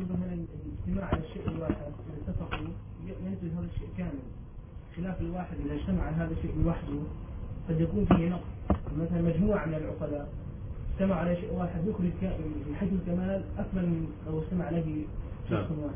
مثلا الاجتماع على الشيء الواحد إذا اتفقوا ينتج هذا الشيء كامل، خلاف الواحد إذا اجتمع على هذا الشيء لوحده قد يكون فيه نقص. مثلا مجموعة من العقلاء اجتمع على شيء واحد يخرج من حيث الكمال أكمل من لو اجتمع له شخص واحد.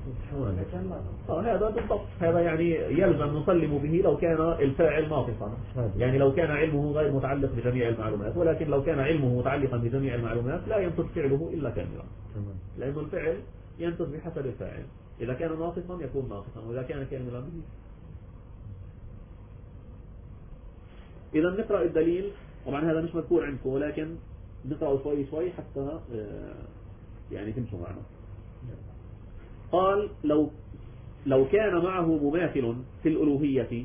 هذا بالضبط، هذا يعني يلزم نسلم به لو كان الفاعل ناقصا، يعني لو كان علمه غير متعلق بجميع المعلومات، ولكن لو كان علمه متعلقا بجميع المعلومات لا ينتج فعله إلا كاملا، لأن الفعل ينتج بحسب الفاعل، إذا كان ناقصا يكون ناقصا، وإذا كان كاملا به. إذا نقرأ الدليل، طبعا هذا مش مذكور عندكم ولكن نقرأ شوي شوي حتى يعني تمشوا معنا. قال لو كان معه مماثل في الألوهية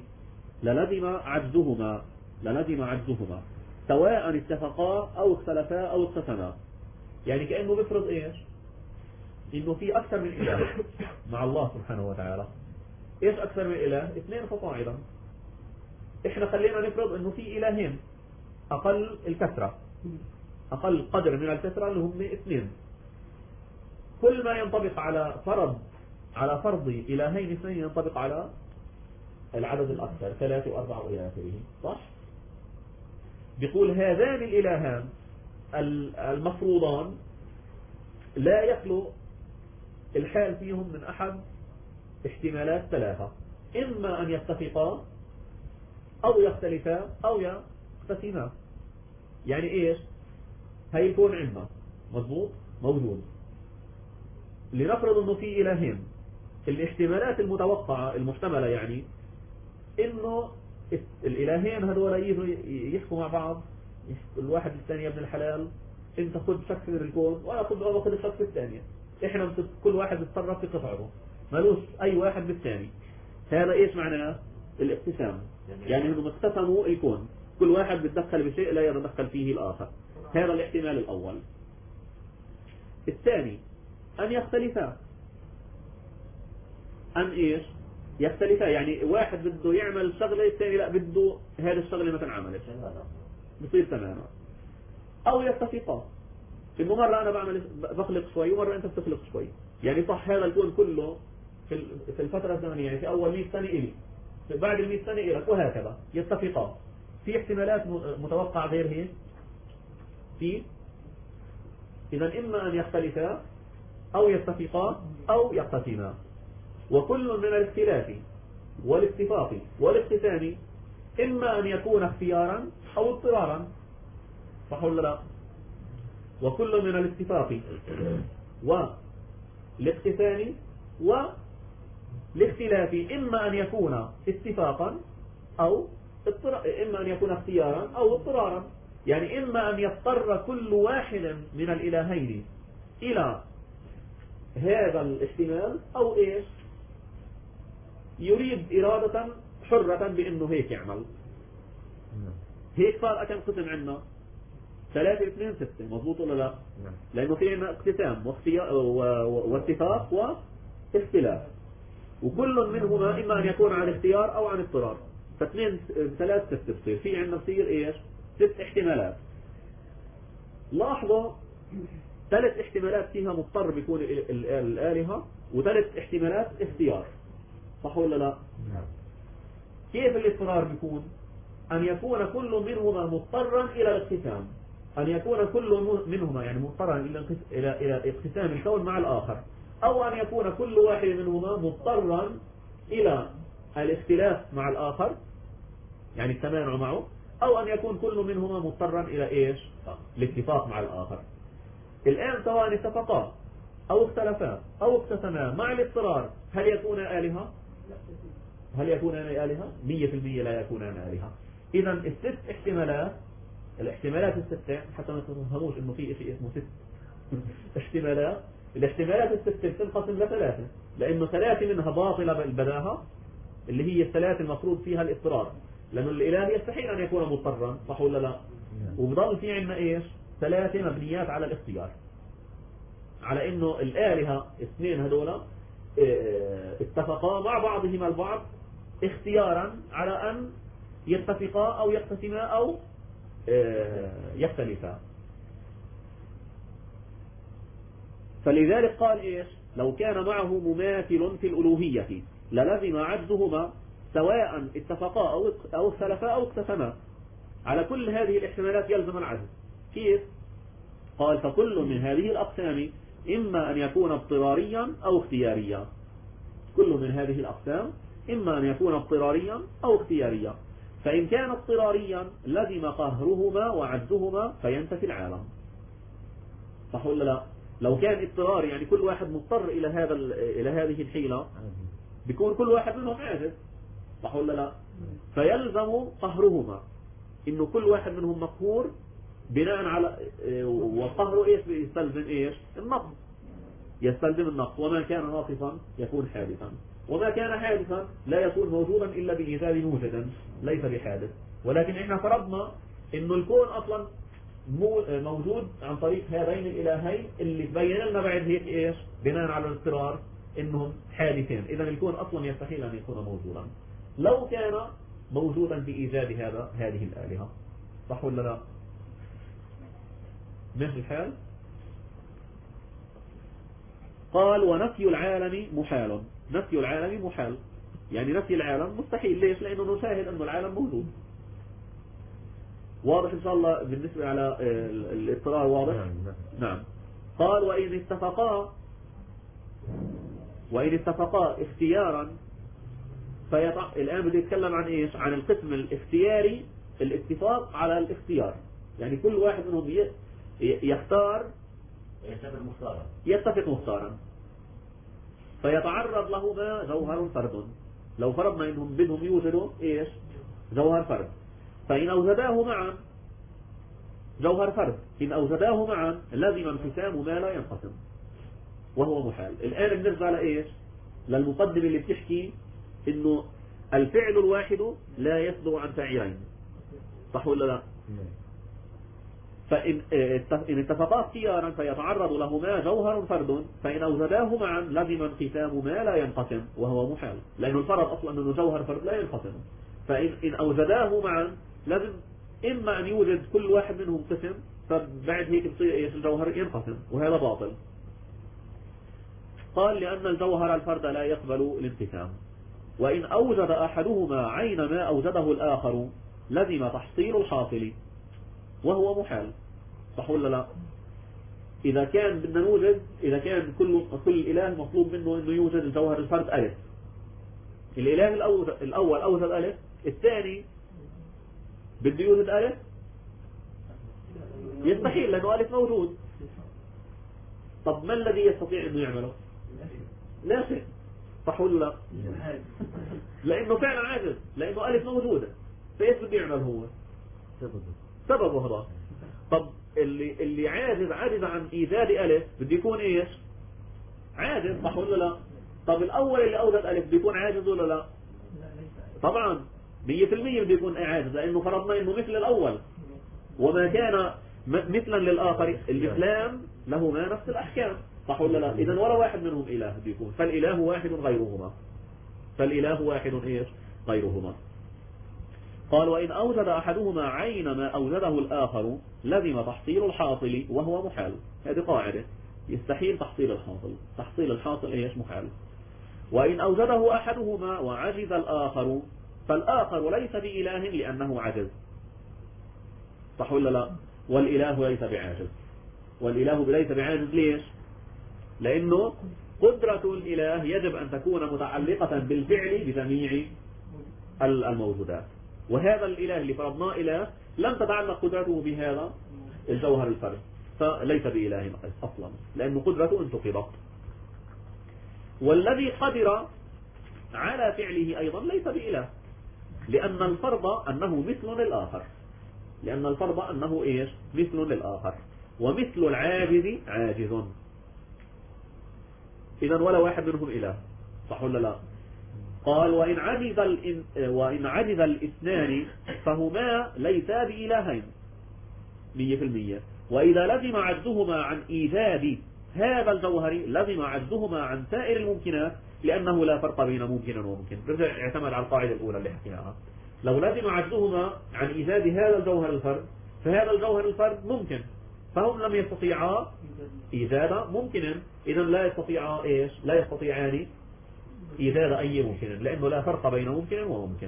للزم عجزهما سواء اتفقا أو اختلفا أو اقتسما. يعني كأنه بيفرض إيش؟ إنه في أكثر من إله مع الله سبحانه وتعالى. إيش أكثر من إله؟ 2 فصاعدا. إحنا خلينا نفرض إنه في إلهين، أقل الكثرة، أقل قدر من الكثرة اللي هم 2. كل ما ينطبق على فرض إلهين 2 ينطبق على العدد الأكثر 3 و4 إلى آخره، صح؟ بيقول هذان الإلهان المفروضان لا يخلو الحال فيهم من أحد احتمالات 3، إما أن يتفقا أو يختلفا أو يقتسما. يعني إيش؟ هيكون عندنا مضبوط موجود، لنفرض أنه في إلهين، الاحتمالات المتوقعة المحتملة يعني إنه الإلهين هذول يحكوا مع بعض، الواحد الثاني يا ابن الحلال انت خذ شخص من الكون وانا خذ الشخص الثاني، احنا كل واحد يتصرف في قطعته مالوش اي واحد بالثاني. هذا ايش معناه؟ الاقتسام، يعني انهم اقتسموا الكون، كل واحد بيتدخل بشيء لا يتدخل فيه الاخر. هذا الاحتمال الاول. الثاني ان يختلفا، ان ايش يختلفا؟ يعني واحد بده يعمل شغلة الثاني لا بده هذا الشغلة ما تنعملش، بصير تماما. او يتفقا، انه مرة انا بخلق شوي ومرة انت بتخلق شوي، يعني صح هذا الكون كله في الفترة الزمنية، يعني في اول 100 سنة الي، بعد 100 سنة الك، وهكذا يتفقا. في احتمالات متوقعة غير هيك في. اذا اما ان يختلفا او يتفقا او يقتسما، وكل من الاختلاف والاتفاق والاقتسام إما أن يكون اختيارا أو اضطرارا، صح ولا لا؟ وكل من الاتفاق والاقتسام والاختلاف إما أن يكون اتفاقا أو إما أن يكون اختيارا أو اضطرارا. يعني إما أن يضطر كل واحد من الإلهين إلى هذا الاحتمال، أو إيش؟ يريد إرادة حرة بأنه هيك يعمل. هيك صار أكم قسم عنا 3 2 6، مضبوط ولا لا؟ لأنه في عنا اقتسام واتفاق واختلاف، وكل منهما إما أن يكون عن اختيار أو عن اضطرار. فاثنين 3 6 بصير في عنا بصير إيش؟ 6 احتمالات. لاحظوا 3 احتمالات فيها مضطر بيكون الآلهة، و3 احتمالات اختيار، صح ولا لا؟ كيف الاضطرار بيكون؟ أن يكون كل منهما مضطرا إلى الاقتسام، أن يكون كل منهما يعني مضطرا إلى اقتسام الكون مع الآخر، أو أن يكون كل واحد منهما مضطرا إلى الاختلاف مع الآخر يعني التمانع معه، أو أن يكون كل منهما مضطرا إلى إيش؟ الاتفاق مع الآخر. الآن سواء اتفقا أو اختلفا أو اقتسما مع الاضطرار، هل يكون آلهة؟ هل يكونان آلهة؟ 100% لا يكونان آلهة. إذا الست احتمالات، الاحتمالات الستة، حتى ما تفهموش إنه في شيء اسمه 6 احتمالات. الاحتمالات الستة تنقسم ل3، لأنه 3 منها باطلة البداهة اللي هي ال3 المفروض فيها الاضطرار، لأنه الإله يستحيل أن يكون مضطرا، صح ولا لا؟ وبضل في عندنا إيش؟ 3 مبنيات على الاختيار، على إنه الآلهة 2 هذولا اتفقا مع بعضهما البعض اختيارا على أن يتفقا أو يقتسما أو يختلفا. فلذلك قال إيش لو كان معه مماثل في الألوهية للزم عجزهما سواء اتفقا أو اختلفا أو اقتسما. على كل هذه الاحتمالات يلزم العجز. كيف؟ قال فكل من هذه الأقسام إما أن يكون اضطراريا أو اختياريا. كل من هذه الأقسام إما أن يكون اضطراريا أو اختياريا. فإن كان اضطراريا لزم قهرهما وعجزهما فينتفي العالم. صح ولا لا؟ لو كان اضطراري يعني كل واحد مضطر إلى هذه الحيلة بيكون كل واحد منهم عاجز. صح ولا لا؟ فيلزم قهرهما، إنه كل واحد منهم مقهور بناء على وقهره إيش يستلزم إيش النقص، يستلزم النقص. وما كان ناقصا يكون حادثا، وما كان حادثا لا يكون موجودا إلا بإيجاد موجدا ليس بحادث. ولكن إحنا فرضنا إنه الكون أصلا موجود عن طريق هذين الإلهين اللي تبين لنا بعد هيك إيش بناء على الاضطرار إنهم حادثين. إذا الكون أصلا يستحيل أن يكون موجودا لو كان موجودا بإيجاد هذه الآلهة. صح ولا لا؟ ماشي الحال. قال ونفي العالم محال. نفي العالم محال يعني نفي العالم مستحيل. ليش؟ لأنه نشاهد أن العالم موجود. واضح إن شاء الله بالنسبة على الاضطرار واضح؟ نعم. قال وإن اتفقا اختيارا الآن بدي يتكلم عن إيش؟ عن القسم الاختياري، الاتفاق على الاختيار. يعني كل واحد منهم يختار يتفق مختارا فيتعرض لهما جوهر فرد. لو فرضنا انهم بدهم يوجدوا ايش جوهر فرد، فإن أوجداه معا جوهر فرد إن أوجداه معا لازم انقسام ما لا ينقسم وهو محال. الآن بنرجع لإيش؟ للمقدمة اللي بتحكي إنه الفعل الواحد لا يصدر عن فاعلين. صح ولا لا؟ فإن اتفقا اختيارا فيتعرض لهما جوهر فرد فإن أوجداه معا لازم انقسام ما لا ينقسم وهو محال، لأنه الفرض أصلا أنه جوهر فرد لا ينقسم. فإن أوجداه معا لازم إما أن يوجد كل واحد منهم قسم فبعد هيك بصير الجوهر ينقسم، وهذا باطل. قال لأن الجوهر الفرد لا يقبل الانقسام. وإن أوجد أحدهما عين ما أوجده الآخر لزم تحصيل الحاصل وهو محال. صح ولا لا؟ إذا كان بدنا نوجد، إذا كان كل إله مطلوب منه إنه يوجد الجوهر الفرد ألف، الإله الأول أوجد ألف، الثاني بده يوجد ألف، يستحيل لأنه ألف موجود. طب ما الذي يستطيع إنه يعمله؟ لا شيء. صح ولا لا؟ لأنه فعلا عاجز، لأنه ألف موجودة، فإيش بده يعمل هو؟ سببه هذا. طب اللي عاجز عن إيجاد ألف بده يكون إيش؟ عاجز. صح ولا لا؟ طب الأول اللي أوجد ألف بده يكون عاجز ولا لا؟ طبعا 100% بده يكون عاجز، لأنه فرضنا إنه مثل الأول وما كان مثلا للآخر، المثلان لهما نفس الأحكام. صح ولا لا؟ إذن ولا واحد منهم إله بده يكون، فالإله واحد غيرهما. فالإله واحد إيش؟ غيرهما. قال وإن أوجد أحدهما عين ما أوجده الآخر لزم تحصيل الحاصل وهو محال. هذه قاعدة، يستحيل تحصيل الحاصل. تحصيل الحاصل إيش؟ محال. وإن أوجده أحدهما وعجز الآخر فالآخر ليس بإله لأنه عجز. صح ولا لا؟ والإله ليس بعاجز. والإله ليس بعاجز ليش؟ لأنه قدرة الإله يجب أن تكون متعلقة بالفعل بجميع الموجودات، وهذا الإله اللي فرضناه إله لم تتعلق قدرته بهذا الجوهر الفرد، فليس بإله أصلا لأن قدرته انتقضت. والذي قدر على فعله أيضا ليس بإله، لأن الفرض أنه مثل للآخر. لأن الفرض أنه إيش؟ مثل للآخر، ومثل العاجز عاجز. إذن ولا واحد منهم إله. صح ولا لا؟ قال وإن عجز الاثنان فهما ليسا بإلهين 100%. وإذا لزم عجزهما عن إيجاد هذا الجوهر لزم عجزهما عن سائر الممكنات، لأنه لا فرق بين ممكن وممكن. برجع اعتمد على القاعدة الأولى اللي حكيناها. لو لزم عجزهما عن إيجاد هذا الجوهر الفرد فهذا الجوهر الفرد ممكن، فهم لم يستطيعا إيجاد ممكن، إذا لا يستطيعا إيش؟ لا يستطيعان إيجاد أي ممكن، لأنه لا فرق بين ممكن وممكن.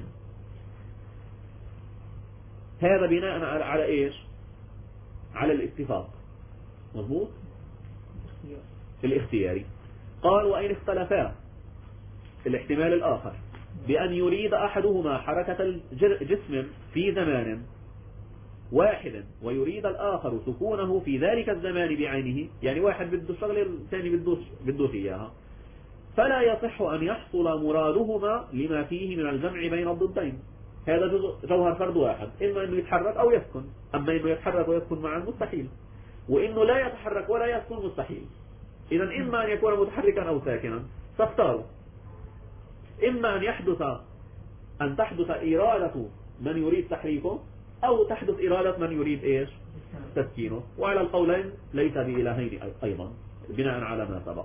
هذا بناء على إيش؟ على الاتفاق، مضبوط؟ الاختياري. قال وإن اختلفا، الاحتمال الآخر بأن يريد أحدهما حركة الجسم في زمان واحد ويريد الآخر سكونه في ذلك الزمان بعينه، يعني واحد بده شغله الثاني بده إياها، فلا يصح أن يحصل مرادهما لما فيه من الجمع بين الضدين. هذا جوهر فرد واحد، إما أنه يتحرك أو يسكن. أما أنه يتحرك ويسكن معا مستحيل، وإنه لا يتحرك ولا يسكن مستحيل. إذا إما أن يكون متحركا أو ساكنا، فاختاروا إما أن تحدث إرادة من يريد تحريكه، أو تحدث إرادة من يريد إيش؟ تسكينه. وعلى القولين ليس بإلهين أيضا بناء على ما سبق.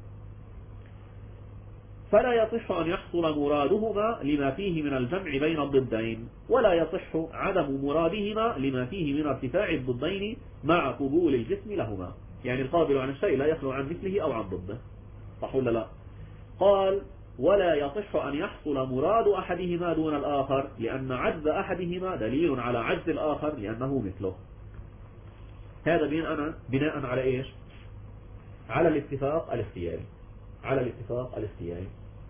فلا يصح أن يحصل مرادهما لما فيه من الجمع بين الضدين، ولا يصح عدم مرادهما لما فيه من ارتفاع الضدين مع قبول الجسم لهما. يعني القابل عن الشيء لا يخلو عن مثله أو عن ضده، صح ولا لا؟ قال ولا يصح أن يحصل مراد أحدهما دون الآخر، لأن عجز أحدهما دليل على عجز الآخر لأنه مثله. هذا بناء على إيش؟ على الاتفاق الاختياري. على الاتفاق الاختياري.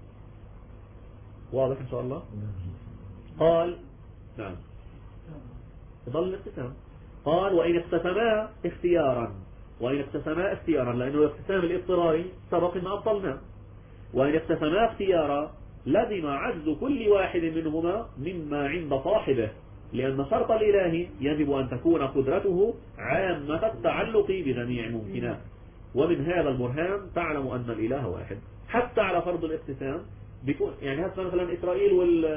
واضح إن شاء الله؟ قال نعم، ظل الاتسام. قال وإن اقتسما اختيارا، وإن اقتسما اختيارا، لأنه الاقتسام الاضطراري سبق إن أبطلناه. وإن اقتسما اختيارا لزم عجز كل واحد منهما مما عند صاحبه، لأن شرط الإله يجب أن تكون قدرته عامة التعلق بجميع ممكنات. ومن هذا البرهان تعلم أن الإله واحد، حتى على فرض الاقتسام بيكون يعني هذا مثلا إسرائيل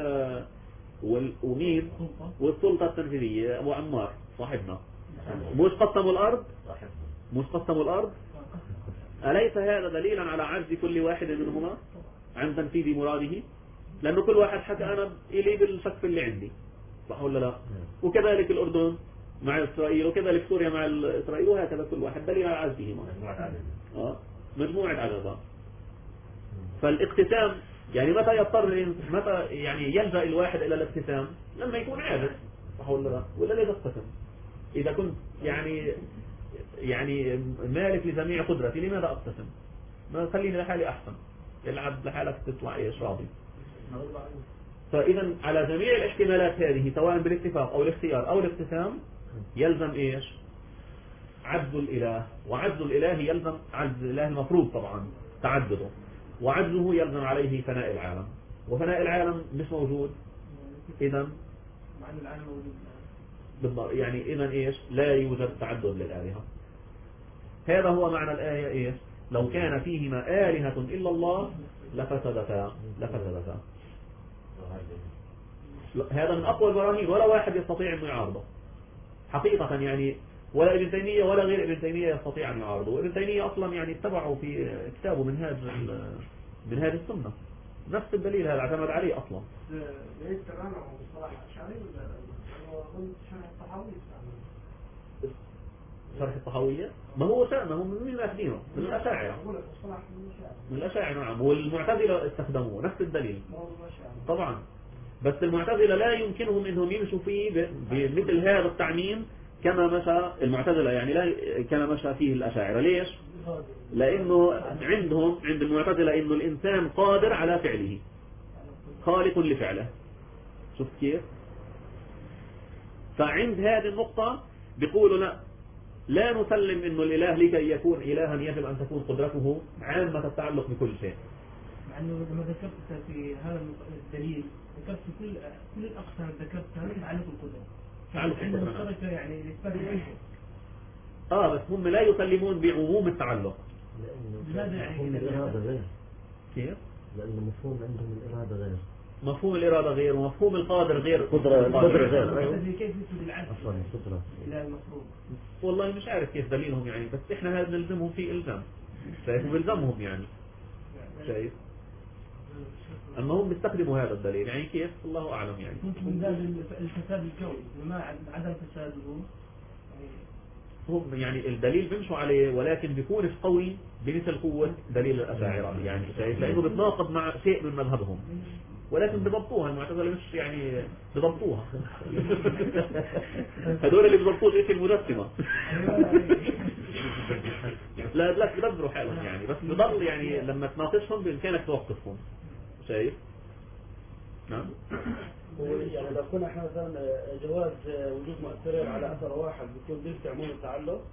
ومين والسلطة التنفيذية أبو عمار صاحبنا مش قسموا الأرض، مش قسموا الأرض، أليس هذا دليلا على عجز كل واحد منهما عن تنفيذ مراده؟ لأنه كل واحد حكى أنا إلي بالشك اللي عندي، صح ولا لا؟ وكذلك الأردن مع إسرائيل، وكذلك سوريا مع إسرائيل، وهكذا كل واحد دليل على عجزهما. مجموعة عدد. فالاقتسام يعني متى يعني يلجأ الواحد إلى الاقتسام؟ لما يكون عاجز، صح ولا لا؟ ولا ليه تقتسم؟ إذا كنت يعني مالك لجميع قدرتي لماذا أقتسم؟ ما خليني لحالي أحسن، يلعب لحالك تطلع إيش راضي. فإذا على جميع الاحتمالات هذه سواء بالاتفاق أو الاختيار أو الاقتسام يلزم إيش؟ عجز الإله، وعجز الإله يلزم عجز الإله المفروض طبعا تعدده، وعجزه يلزم عليه فناء العالم، وفناء العالم مش موجود. إذا مع أن العالم موجود بالضبط، يعني إذا إيش؟ لا يوجد تعدد للآلهة. هذا هو معنى الآية إيش؟ لو كان فيهما آلهة إلا الله لفسدتا. هذا من أقوى البراهين، ولا واحد يستطيع أن يعارضه حقيقة، يعني ولا ابن تيمية ولا غير ابن تيمية يستطيع أن يعارضه. وابن تيمية أصلا يعني اتبعوا في كتابه منهاج السنة، نفس الدليل هذا اعتمد عليه أصلا. ليس تماما مصطلح أشعري ولا شرح الطحاوية؟ شرح الطحاوية ما هو شأنه من المأخذينه من الأشاعرة، من الأشاعرة نعم، والمعتزلة استخدموه نفس الدليل طبعا. بس المعتزلة لا يمكنهم انهم يمشوا فيه بمثل هذا التعميم كما مشى المعتزلة، يعني لا كما مشى فيه الأشاعرة. ليش؟ لأنه عند المعتزلة إنه الإنسان قادر على فعله، خالق لفعله. شوف كيف؟ فعند هذه النقطة بيقولوا لا نسلم إنه الإله لكي يكون إلها يجب أن تكون قدرته عامة التعلق بكل شيء. مع أنه لما ذكرت في هذا الدليل ذكرت كل الأقسام ذكرتها تعلق القدرة. عندنا مشتركة يعني الإثبات بس هم لا يسلمون بعموم التعلق. لماذا يعني الإرادة غير؟ كيف؟ لأن مفهوم عندهم الإرادة غير. مفهوم الإرادة غير، ومفهوم القادر غير. القدرة غير. كيف يثبت العجز؟ أصلاً القدرة. لا المفروض. والله مش عارف كيف دليلهم يعني، بس إحنا هذا نلزمهم فيه إلزام. شايف بيلزمهم يعني. شايف؟ أما هم بيستخدموا هذا الدليل يعني كيف؟ الله أعلم يعني. ممكن من باب الفساد الكوني، وما عدم فساده هم يعني الدليل بيمشوا عليه ولكن بيكونش قوي بمثل قوة دليل الأشاعرة، يعني شايف، لأنه بتناقض مع شيء من مذهبهم، ولكن بضبطوها المعتزلة، مش يعني بضبطوها. هذول اللي بضبطوش ايش المجسمة. لا لا بدبروا حالهم يعني، بس بضل يعني لما تناقشهم بإمكانك توقفهم، شايف. نعم. يعني لو كنا احنا مثلا جواز وجود مؤثرين على اثر واحد بيكون ضد عموم التعلق؟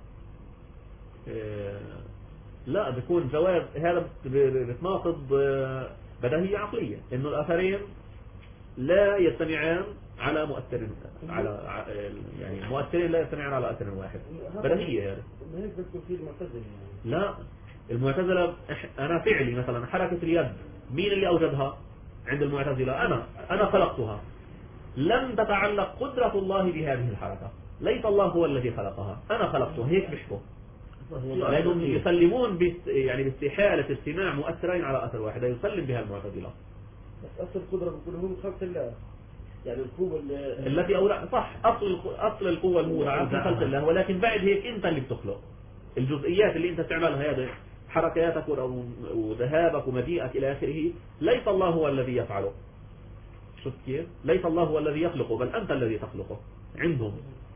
لا، بيكون جواز، هذا بتناقض بديهية عقلية، انه الاثرين لا يجتمعان على مؤثر، على يعني المؤثرين لا يجتمعان على اثر واحد، بديهية هذا. ما هيك بتكون في المعتزلة يعني. لا، المعتزلة انا فعلي مثلا حركة اليد مين اللي اوجدها عند المعتزلة؟ انا خلقتها، لم تتعلق قدرة الله بهذه الحركة، ليس الله هو الذي خلقها، انا خلقتها، هيك بيحكوا. لأنهم يسلمون يعني باستحالة اجتماع مؤثرين على أثر واحد، يسلم بها المعتزلة. بس أصل القدرة بيكون هو خلق الله، يعني القوة التي أولى صح، أصل القوة المودعة في خلق الله، ولكن بعد هيك أنت اللي بتخلق الجزئيات اللي أنت تعملها، هذا حركاتك وذهابك ومجيئك إلى آخره، ليس الله هو الذي يفعله. شوف كيف؟ ليس الله هو الذي يخلقه، بل أنت الذي تخلقه عندهم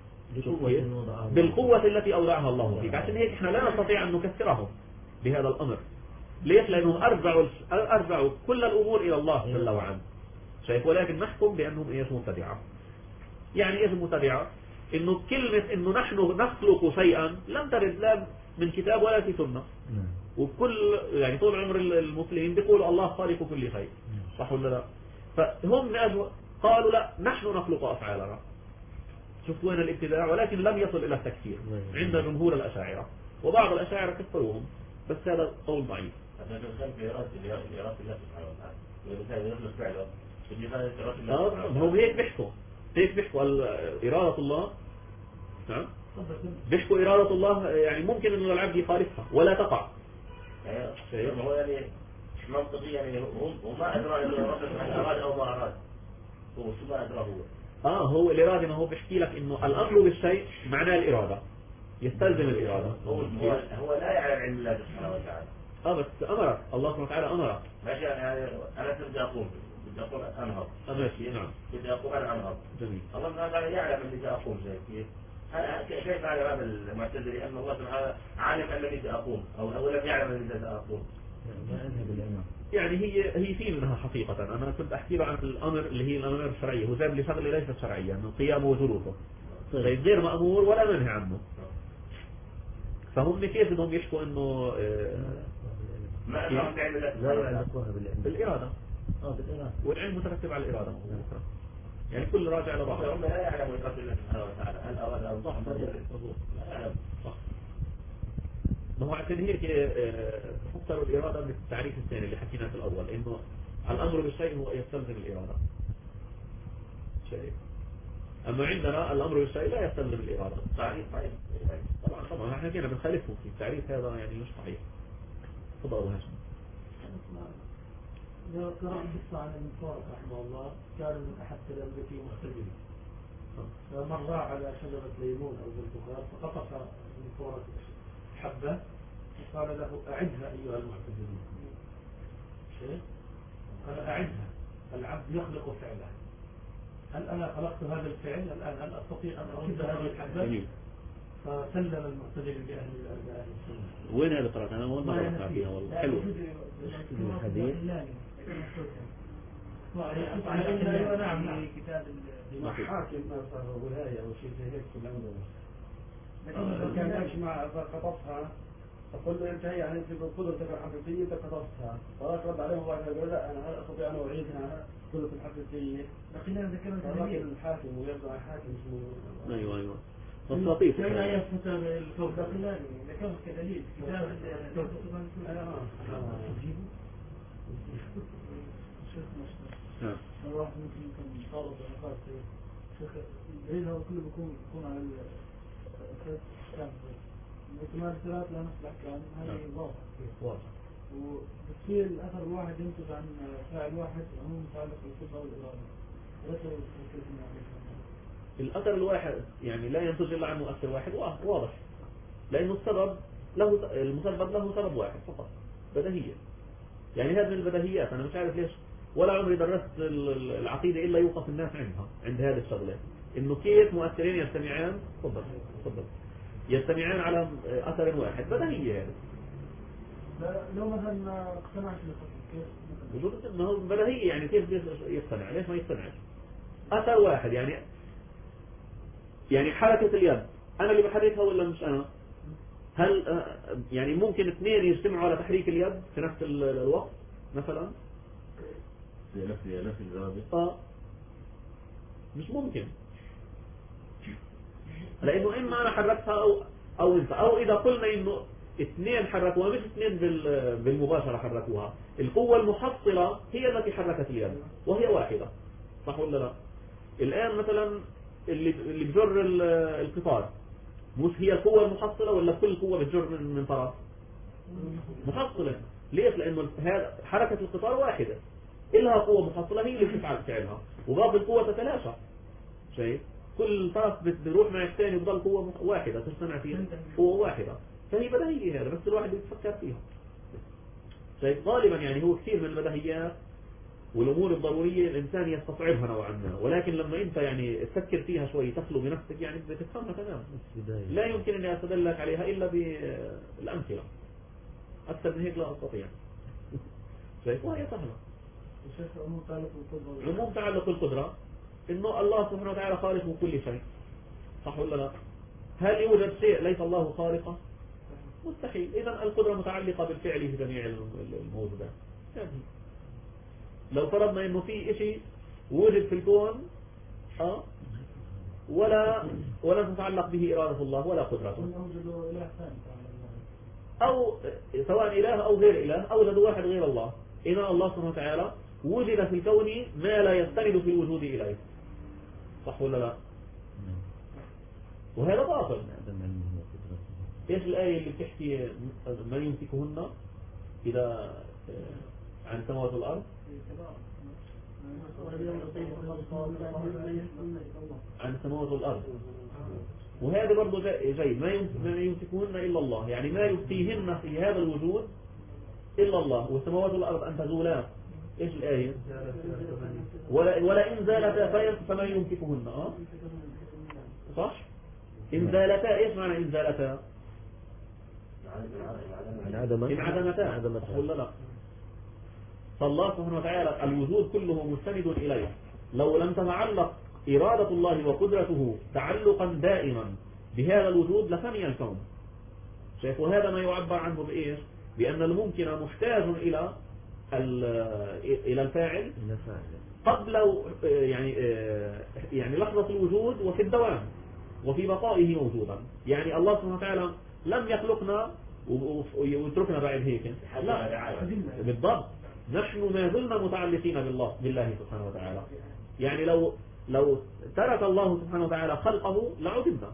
بالقوة التي أودعها الله فيك. عشان هيك احنا لا نستطيع أن نكثرهم بهذا الأمر. ليش؟ لأنهم أرجعوا كل الأمور إلى الله جل وعلا، شايف. ولكن نحكم بأنهم إيش مبتدعة. يعني إيش مبتدعة؟ إنه كلمة إنه نحن نخلق شيئا لم ترد لا من كتاب ولا في سنة. وكل يعني طول عمر المسلمين بيقولوا الله خالق كل شيء، صح ولا لا؟ فهم قالوا لا، نحن نخلق أفعالنا. شوفوا وين الابتداع، ولكن لم يصل إلى التكفير عند جمهور الأشاعرة، وبعض الأشاعرة كفروهم، بس هذا قول ضعيف. هم هيك بيحكوا إرادة الله. نعم، بيحكوا إرادة الله، يعني ممكن أن العبد يخالفها ولا تقع. هو يعني منطقي، يعني هو ما أدرى إنه ربنا أراد أو ما أراد، هو شو ما أدرى هو الإرادة، ما هو بيحكي لك إنه الأمر بالشيء معناه الإرادة، يستلزم الإرادة. هو لا يعلم علم الله سبحانه وتعالى. بس أمرك الله سبحانه وتعالى، أمرك. ماشي، يعني أنا بدي أقوم أنهض. ماشي، نعم. بدي أقوم أنا أنهض. جميل. الله سبحانه وتعالى يعلم أني بدي أقوم زي كيف. كيف على هذا المعتزلي لأن الله سبحانه عالم أنني سأقوم أو لم يعلم أنني سأقوم؟ يعني هي في منها حقيقة. أنا كنت أحكي له عن الأمر اللي هي الأمر الشرعية، هو جاب لي شغلة ليست شرعية، من قيامه وجلوسه، غير مأمور ولا منهي عنه. فهم كيف بدهم يشكوا إنه ما بالإرادة. والعلم مترتب على الإرادة، يعني كل راجع لبعض. لا يعلم إرادة الله سبحانه وتعالى، هل أراد أو ضحى لا يعلم. ما هو عشان هيك فسروا الإرادة بالتعريف الثاني اللي حكيناه في الأول، إنه الأمر بالشيء هو يستلزم الإرادة، شيء. أما عندنا الأمر بالشيء لا يستلزم الإرادة. تعريف صحيح. طبعا احنا كنا بنخالفه في التعريف، هذا يعني مش صحيح. تفضلوا هاشم. قرأت قصة عن ابن فارق رحمه الله، كان من أحد تلامذته مختلف، فمر على شجرة ليمون أو برتقال فقطف ابن فارق حبة وقال له أعدها أيها المعتزلين. شيء قال أعدها، العبد يخلق فعله، هل أنا خلقت هذا الفعل الآن؟ هل أستطيع أن أرد هذه الحبة؟ فسلم المعتزلي بأهل السنة. وين هذا قرأت؟ أنا أول مرة أقرأ فيها والله. حلو. الحديث. نعم، كتاب حاكم صار ولاية أو شيء زي هيك كل عندنا. لكن كان يجمع فقطفها، فقل له أنت يعني أنت بقدرتك الحقيقية أنت قطفتها، فراك رد عليه الله يقول لا أنا هل أستطيع أن أعيدها قدرتي الحقيقية. لكن هذا كلام الحاكم ويبدأ الحاكم اسمه. أيوة. لطيف. كان يثبت الفوق داخلاني ذكرت كدليل كتاب الشيخ مصطفى. الواحد ممكن يكون طالب عقاد شيخ الدليل هذا كله بيكون على الأساس كامل. احتمال ثلاث لا نصلح كان هذه واضح. وبتصير الأثر الواحد ينتج عن فاعل واحد وهو متعلق بالقدرة والإرادة. الأثر الواحد يعني لا ينتج إلا عن مؤثر واحد، واضح. لأنه السبب له المسبب له سبب واحد فقط، بديهية. يعني هذه من البديهيات. أنا مش عارف ليش ولا عمري درست العقيدة إلا يوقف الناس عندها عند هذه الشغلة، إنه كيف مؤثرين يجتمعان تفضل يجتمعان على أثر واحد، بديهية يعني. لو مثلا اقتنعت بالقتل كيف؟ وجود ما هو بديهية يعني، كيف يقتنع؟ ليش ما يقتنعش؟ أثر واحد يعني حركة اليد أنا اللي بحركها ولا مش أنا؟ هل يعني ممكن اثنين يجتمعوا على تحريك اليد في نفس الوقت مثلا؟ نفس الزاوية. مش ممكن، لأنه إما أنا حركتها أو أنت، أو إذا قلنا إنه اثنين حركوها مش اثنين بالمباشرة حركوها، القوة المحصلة هي التي حركت اليد وهي واحدة، صح ولا لا؟ الآن مثلا اللي بجر القطار مش هي القوة المحصلة ولا كل قوة بتجر من طرف؟ محصلة. ليش؟ لأنه هذا حركة القطار واحدة إلها قوة محصلة هي اللي بتفعل فعلها، وبعض القوة تتلاشى. شايف؟ كل طرف بيروح مع الثاني وبضل قوة واحدة تصنع فيها قوة واحدة، فهي بديهية هذا، بس الواحد بيتفكر فيها. شايف؟ غالبا يعني هو كثير من البديهيات والأمور الضرورية الإنسان يستصعبها نوعا ما، ولكن لما أنت يعني تفكر فيها شوي تخلو بنفسك يعني بتفهمها تماما. لا يمكن أن أستدلك عليها إلا بالأمثلة، أكثر من هيك لا أستطيع. شايف؟ وهي سهلة. عموم تعلق القدرة إنه الله سبحانه وتعالى خالق كل شيء، صح ولا لا؟ هل يوجد شيء ليس الله خالقه؟ مستحيل. إذا القدرة متعلقة بالفعل في جميع الموجودات. يعني لو فرضنا إنه في شيء وجد في الكون ولا تتعلق به إرادة الله ولا قدرته، أو سواء إله أو غير إله أوجد واحد غير الله، إذا الله سبحانه وتعالى وجد في الكون ما لا يستند في الوجود إليه، صح ولا لا؟ وهذا باطل. ايش الآية اللي بتحكي ما يمسكهن إذا عن السماوات والأرض؟ عن السماوات والأرض. وهذا برضو جيد، ما يمسكهن إلا الله، يعني ما يبقيهن في هذا الوجود إلا الله، والسماوات والأرض أن تزولا. إيش الآية؟ ولا إن زالتا فما يمسكهن. صح؟ إن زالتا، إيش معنى إن زالتا؟ إن عدمتا ولا لا؟ فالله سبحانه وتعالى الوجود كله مستند إليه، لو لم تتعلق إرادة الله وقدرته تعلقا دائما بهذا الوجود لفني الكون. شايف؟ وهذا ما يعبر عنه بإيش؟ بأن الممكن محتاج إلى الفاعل قبل يعني لحظة الوجود وفي الدوام وفي بقائه موجودا. يعني الله سبحانه وتعالى لم يخلقنا ويتركنا بعد هيك، لا بالضبط، نحن ما زلنا متعلقين بالله سبحانه وتعالى. يعني لو ترك الله سبحانه وتعالى خلقه لعدمنا.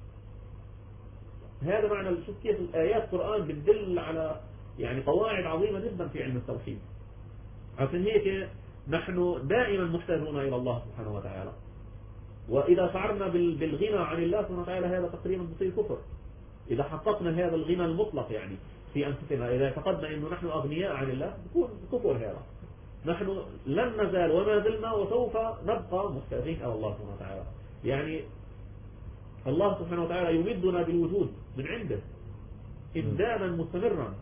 هذا معنى شوف كيف الآيات القرآن بتدل على يعني قواعد عظيمة جدا في علم التوحيد. عشان هيك نحن دائما محتاجون إلى الله سبحانه وتعالى، وإذا شعرنا بالغنى عن الله سبحانه وتعالى هذا تقريبا بصير كفر. إذا حققنا هذا الغنى المطلق يعني في أنفسنا، إذا اعتقدنا إنه نحن أغنياء عن الله بيكون كفر هذا. نحن لن نزال وما زلنا وسوف نبقى محتاجين إلى الله سبحانه وتعالى. يعني الله سبحانه وتعالى يمدنا بالوجود من عنده إمدادا مستمرا،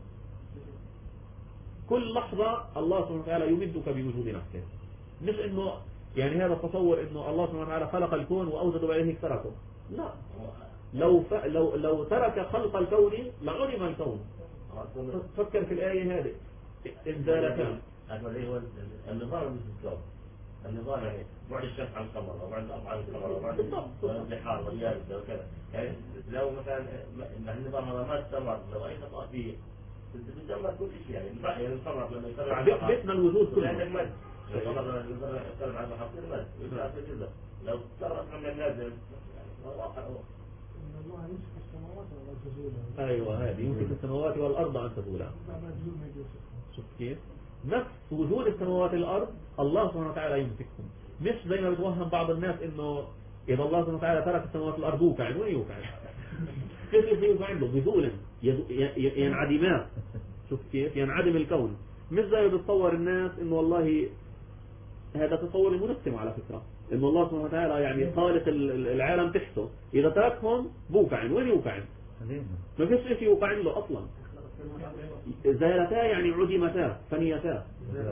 كل لحظة الله سبحانه وتعالى يمدك بوجود نفسه. مش إنه يعني هذا التصور إنه الله سبحانه وتعالى خلق الكون وأوجد بعده تركه، لا. لو ترك خلق الكون لعلم الكون. فكر في الآية هذه إن زالتا. النظام الكون، النظام يعني بعد الشمس عن القمر وبعد الأرض عن القمر وبعد البحار واليابسة وكذا. يعني لو مثلا النظام هذا ما استمر، لو أي خطأ فيه تدمر كل شيء. يعني القمر لما يصير على البحر بيتنا الوجود كله. لأنك مد. القمر لما يصير على البحر يصير مد ويصير في جزء. لو صارت من النازل واقع هو. الله يمسك السماوات ولا تزولا. أيوة، هذه يمسك السماوات والأرض أن تزولا. شوف كيف؟ نفس وجود السماوات والأرض الله سبحانه وتعالى يمسكهم. مش زي ما بتوهم بعض الناس إنه إذا الله سبحانه وتعالى ترك السماوات والأرض يوقع، وين يوقع؟ كيف يوقع عنده بذول ينعدمان. شوف كيف ينعدم الكون. مش زي بتصور الناس انه والله هذا تصور المنسم على فكرة، انه الله سبحانه وتعالى يعني خالق العالم تحته، اذا تركهم بوقعن. وين يوقعن؟ ما فيش شيء يوقع له اصلا. زالتا يعني عدمتا فنيتا.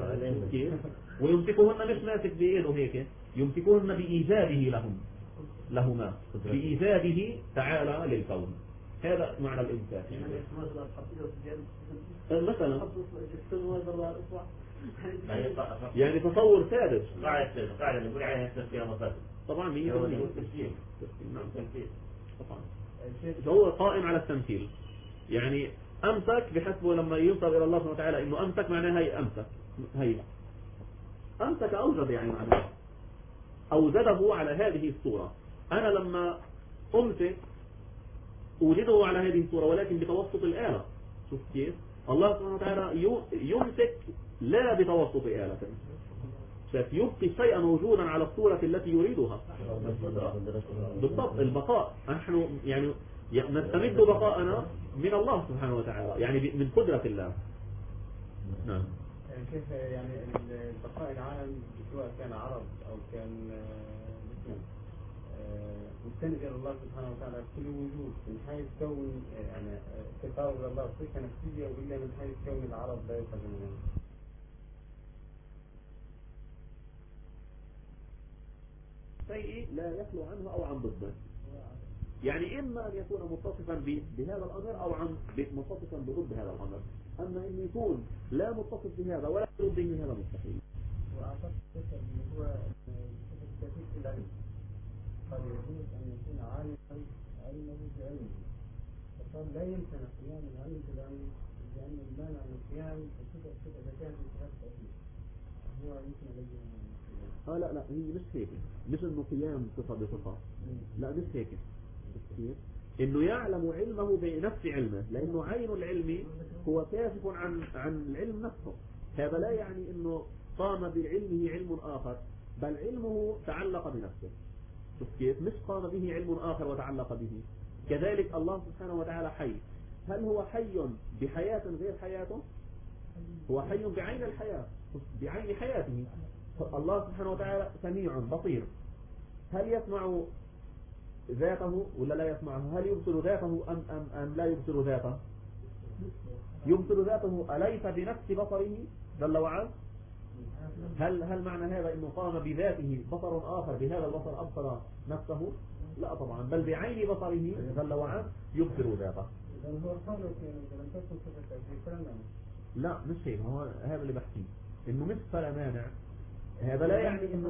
ويمسكهن مش ماسك بايده هيك، يمسكهن بايجاده لهما بايجاده تعالى للكون. هذا معنى الامساك. مثلا يعني تصور ثابت. قاعدة نقول عليها تفسير مفاسد. طبعا هي تفسير. نعم تمثيل. طبعا هو قائم على التمثيل. يعني أمسك بحسبه لما ينسب إلى الله سبحانه وتعالى إنه أمسك معناها هي أمسك. هي أمسك أوجد يعني معناها أوجده على هذه الصورة. أنا لما أمسك أوجده على هذه الصورة ولكن بتوسط الآلة. شوف كيف الله سبحانه وتعالى يمسك لا بتوسط آلة، يبقي الشيء موجودا على الصورة التي يريدها. بالضبط البقاء. نحن يعني نستمد بقاءنا من الله سبحانه وتعالى، يعني من قدرة الله. نعم. يعني كيف يعني البقاء العالم سواء كان عرب أو كان مسلم مستند إلى الله سبحانه وتعالى كل وجود من حيث كون يعني تقارب إلى الله صفة نفسية، وإلا من حيث كون العرب لا يقدم منه. شيء لا يخلو عنه أو عن ضده. يعني إما أن يكون متصفا بهذا الأمر أو متصفا بضد هذا الأمر. أما أن يكون لا متصف بهذا ولا ضده هذا مستحيل. وأعتقد أنه هو التفكير في العلم قد يجوز أن يكون علمه بعلمه، فقال لا يمكن قيام العلم بالعلم لأن المانع من قيام الصفة إذا كانت بصفة تأثير هو يمكن أن لا هي مش هيك، مش إنه قيام صفة بصفة، لا مش هيك. إنه يعلم علمه بنفس علمه، لأنه عين العلم هو كاشف عن العلم نفسه. هذا لا يعني إنه قام بعلمه علم آخر، بل علمه تعلق بنفسه. شوف كيف مش قام به علم آخر وتعلق به. كذلك الله سبحانه وتعالى حي. هل هو حي بحياة غير حياته؟ هو حي بعين الحياة، بعين حياته. الله سبحانه وتعالى سميع بصير. هل يسمع ذاته ولا لا يسمعه؟ هل يبصر ذاته أم لا يبصر ذاته؟ يبصر ذاته أليس بنفس بصره جل وعلا؟ هل معنى هذا انه قام بذاته بصر آخر بهذا البصر أبصر نفسه؟ لا طبعا، بل بعين بصره جل وعلا يبصر ذاته. لا مش هيك، هو هذا اللي بحكيه انه مش فلا مانع. هذا لا يعني انه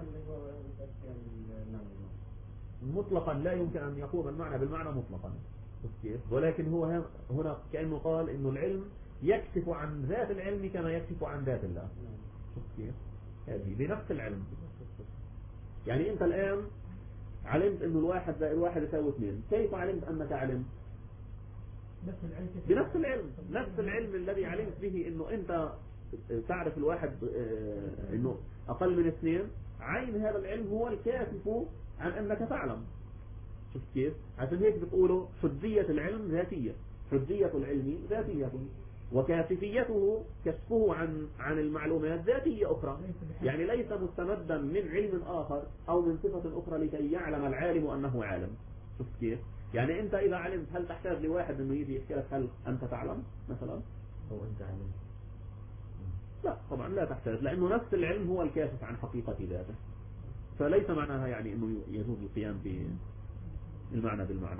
مطلقا لا يمكن ان يقوم المعنى بالمعنى مطلقا، ولكن هو هنا كأنه قال انه العلم يكشف عن ذات العلم كما يكشف عن ذات الله. كيف؟ هذه بنفس العلم. يعني انت الآن علمت انه الواحد زائد الواحد يساوي 2، كيف علمت انك علمت؟ بنفس العلم. نفس العلم الذي علمت به انه انت تعرف الواحد انه اقل من 2، عين هذا العلم هو الكاشف عن انك تعلم. شوف كيف؟ عشان هيك بتقولوا حجية العلم ذاتية، حجية العلم ذاتية، وكاشفيته كشفه عن المعلومات ذاتية أخرى. يعني ليس مستمدا من علم آخر أو من صفة أخرى لكي يعلم العالم أنه عالم. شوف كيف؟ يعني أنت إذا علمت هل تحتاج لواحد أنه يجي يحكي لك هل أنت تعلم مثلا؟ أو أنت علم؟ لا طبعا لا تحتاج، لأنه نفس العلم هو الكاشف عن حقيقة ذاته. فليس معناها يعني أنه يجوز القيام بالمعنى بالمعنى.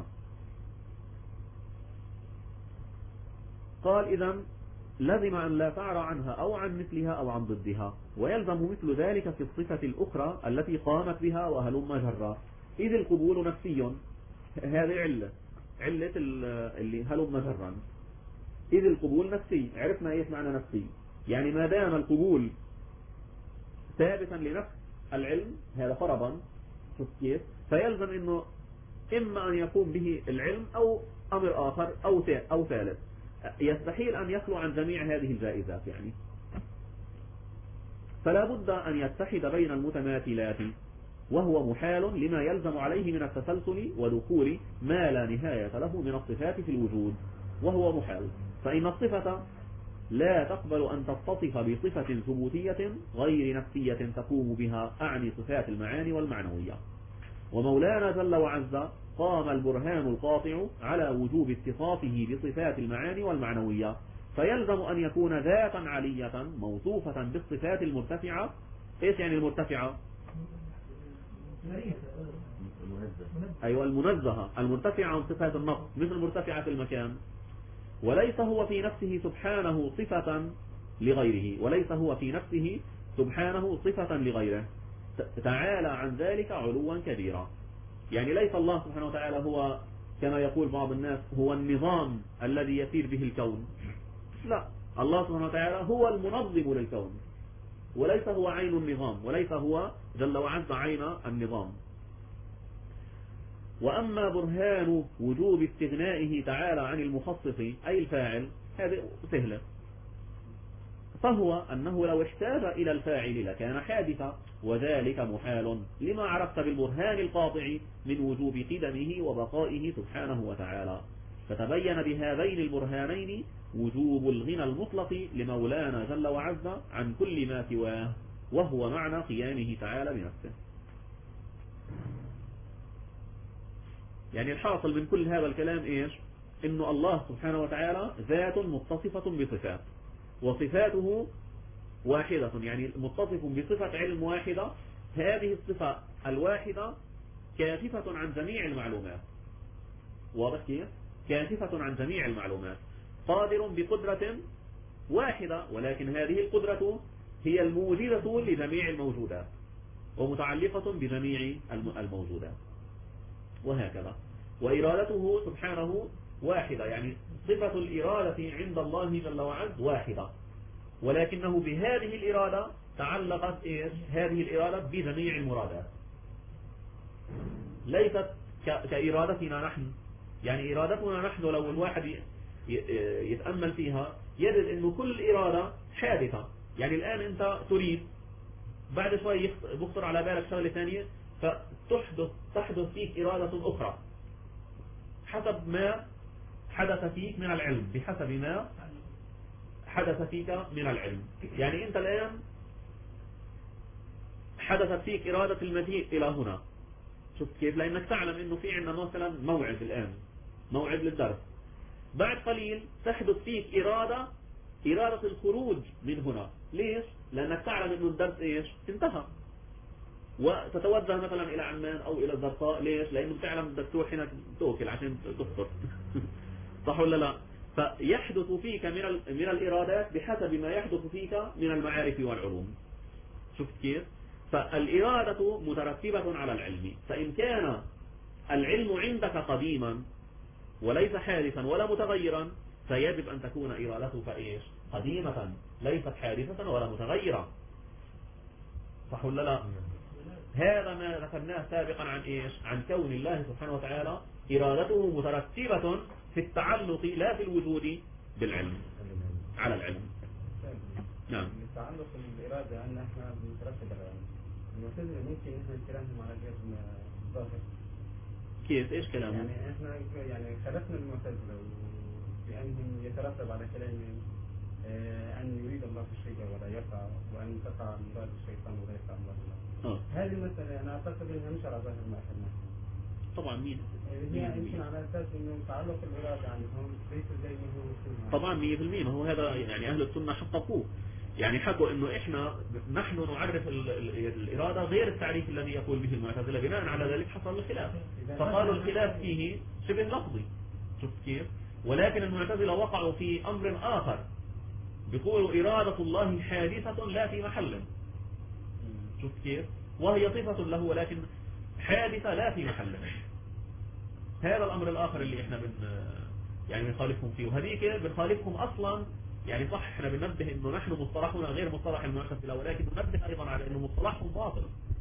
قال إذن لزم أن لا تعرى عنها أو عن مثلها أو عن ضدها، ويلزم مثل ذلك في الصفة الأخرى التي قامت بها وهلم جرا، إذ القبول نفسي. هذه علة اللي هلم جرا. إذ القبول نفسي، عرفنا إيش معنى نفسي؟ يعني ما دام القبول ثابتا لنفس العلم هذا فرضا، شوف كيف؟ فيلزم إنه إما أن يقوم به العلم أو أمر آخر أو ثالث. يستحيل أن يخلو عن جميع هذه الجائزات يعني. فلا بد أن يتحد بين المتماثلات، وهو محال لما يلزم عليه من التسلسل ودخول ما لا نهاية له من الصفات في الوجود، وهو محال. فإن الصفة لا تقبل أن تتصف بصفة ثبوتية غير نفسية تقوم بها، أعني صفات المعاني والمعنوية. ومولانا جل وعز قام البرهان القاطع على وجوب اتصافه بصفات المعاني والمعنوية، فيلزم أن يكون ذاتا علية موصوفة بالصفات المرتفعة. إيش يعني المرتفعة؟ أيوة المنزهة، المرتفعة عن صفات النقص، مثل مرتفعة في المكان. وليس هو في نفسه سبحانه صفة لغيره، وليس هو في نفسه سبحانه صفة لغيره، تعالى عن ذلك علوا كبيرا. يعني ليس الله سبحانه وتعالى هو كما يقول بعض الناس هو النظام الذي يسير به الكون، لا، الله سبحانه وتعالى هو المنظم للكون، وليس هو عين النظام، وليس هو جل وعز عين النظام. وأما برهان وجوب استغنائه تعالى عن المخصص أي الفاعل، هذه سهلة، فهو أنه لو احتاج إلى الفاعل لكان حادثا، وذلك محال لما عرفت بالبرهان القاطع من وجوب قدمه وبقائه سبحانه وتعالى. فتبين بهذين البرهانين وجوب الغنى المطلق لمولانا جل وعز عن كل ما سواه، وهو معنى قيامه تعالى بنفسه. يعني الحاصل من كل هذا الكلام إيش؟ إنه الله سبحانه وتعالى ذات متصفة بصفات، وصفاته واحدة، يعني متصف بصفة علم واحدة، هذه الصفة الواحدة كاشفة عن جميع المعلومات، واضح كيف؟ كاشفة عن جميع المعلومات، قادر بقدرة واحدة، ولكن هذه القدرة هي الموجودة لجميع الموجودات ومتعلقة بجميع الموجودات، وهكذا. وإرادته سبحانه واحدة، يعني صفة الإرادة عند الله جل وعز واحدة، ولكنه بهذه الإرادة تعلقت إيش؟ هذه الإرادة بجميع المرادات، ليست كإرادتنا نحن. يعني إرادتنا نحن لو الواحد يتأمل فيها يجد أنه كل إرادة حادثة. يعني الآن أنت تريد، بعد شوي يخطر على بالك شغلة ثانية، فتحدث فيك إرادة أخرى حسب ما حدث فيك من العلم، بحسب ما حدث فيك من العلم. يعني أنت الآن حدثت فيك إرادة المجيء إلى هنا، شوف كيف؟ لأنك تعلم أنه في عندنا مثلا موعد الآن، موعد للدرس، بعد قليل تحدث فيك إرادة الخروج من هنا. ليش؟ لأنك تعلم أنه الدرس إيش؟ انتهى، وتتوجه مثلا إلى عمان أو إلى الزرقاء. ليش؟ لأنه تعلم بدك تروح هناك توكل عشان تفطر صح ولا لا؟ فيحدث فيك من الإرادات بحسب ما يحدث فيك من المعارف والعلوم. شفت كيف؟ فالإرادة مترتبة على العلم، فإن كان العلم عندك قديما وليس حادثا ولا متغيرا، فيجب أن تكون إرادتك إيش؟ قديمة، ليست حادثة ولا متغيرة، صح ولا لا؟ هذا ما ذكرناه سابقا عن إيش؟ عن كون الله سبحانه وتعالى إرادته مترتبة في التعلق لا في الوجود بالعلم، على العلم. نعم. تعلق الإرادة أن احنا بنترتب على العلم، المعتزلة ممكن احنا نتكلم على غير ظاهر. كيف؟ ايش كلامه؟ يعني احنا يعني خلفنا المعتزلة بأنهم يترتب على كلامهم أن يريد الله الشيء ولا يقع، وأن تقع مراد الشيطان ولا يقع مراد الله. هذه المسألة أنا أعتقد أنها مش على ظاهر ما احنا. طبعا مين؟ هي يمكن على أساس إنه تعلق الإرادة عندهم ليس زي ما هو. طبعا 100%، ما هو هذا يعني أهل السنة حققوه، يعني حكوا إنه إحنا نحن نعرف الإرادة غير التعريف الذي يقول به المعتزلة، بناء على ذلك حصل الخلاف، فقالوا الخلاف فيه شبه لفظي، شفت كيف؟ ولكن المعتزلة وقعوا في أمر آخر، بيقولوا إرادة الله حادثة لا في محل، شفت كيف؟ وهي صفة له ولكن حادثة لا في محل. هذا الأمر الآخر اللي إحنا يعني بنخالفهم فيه، وهذيك بنخالفهم أصلا. يعني صح احنا بننبه انه نحن مصطلحنا غير مصطلح المعتزلة، ولكن ننبه ايضا على انه مصطلحهم باطل.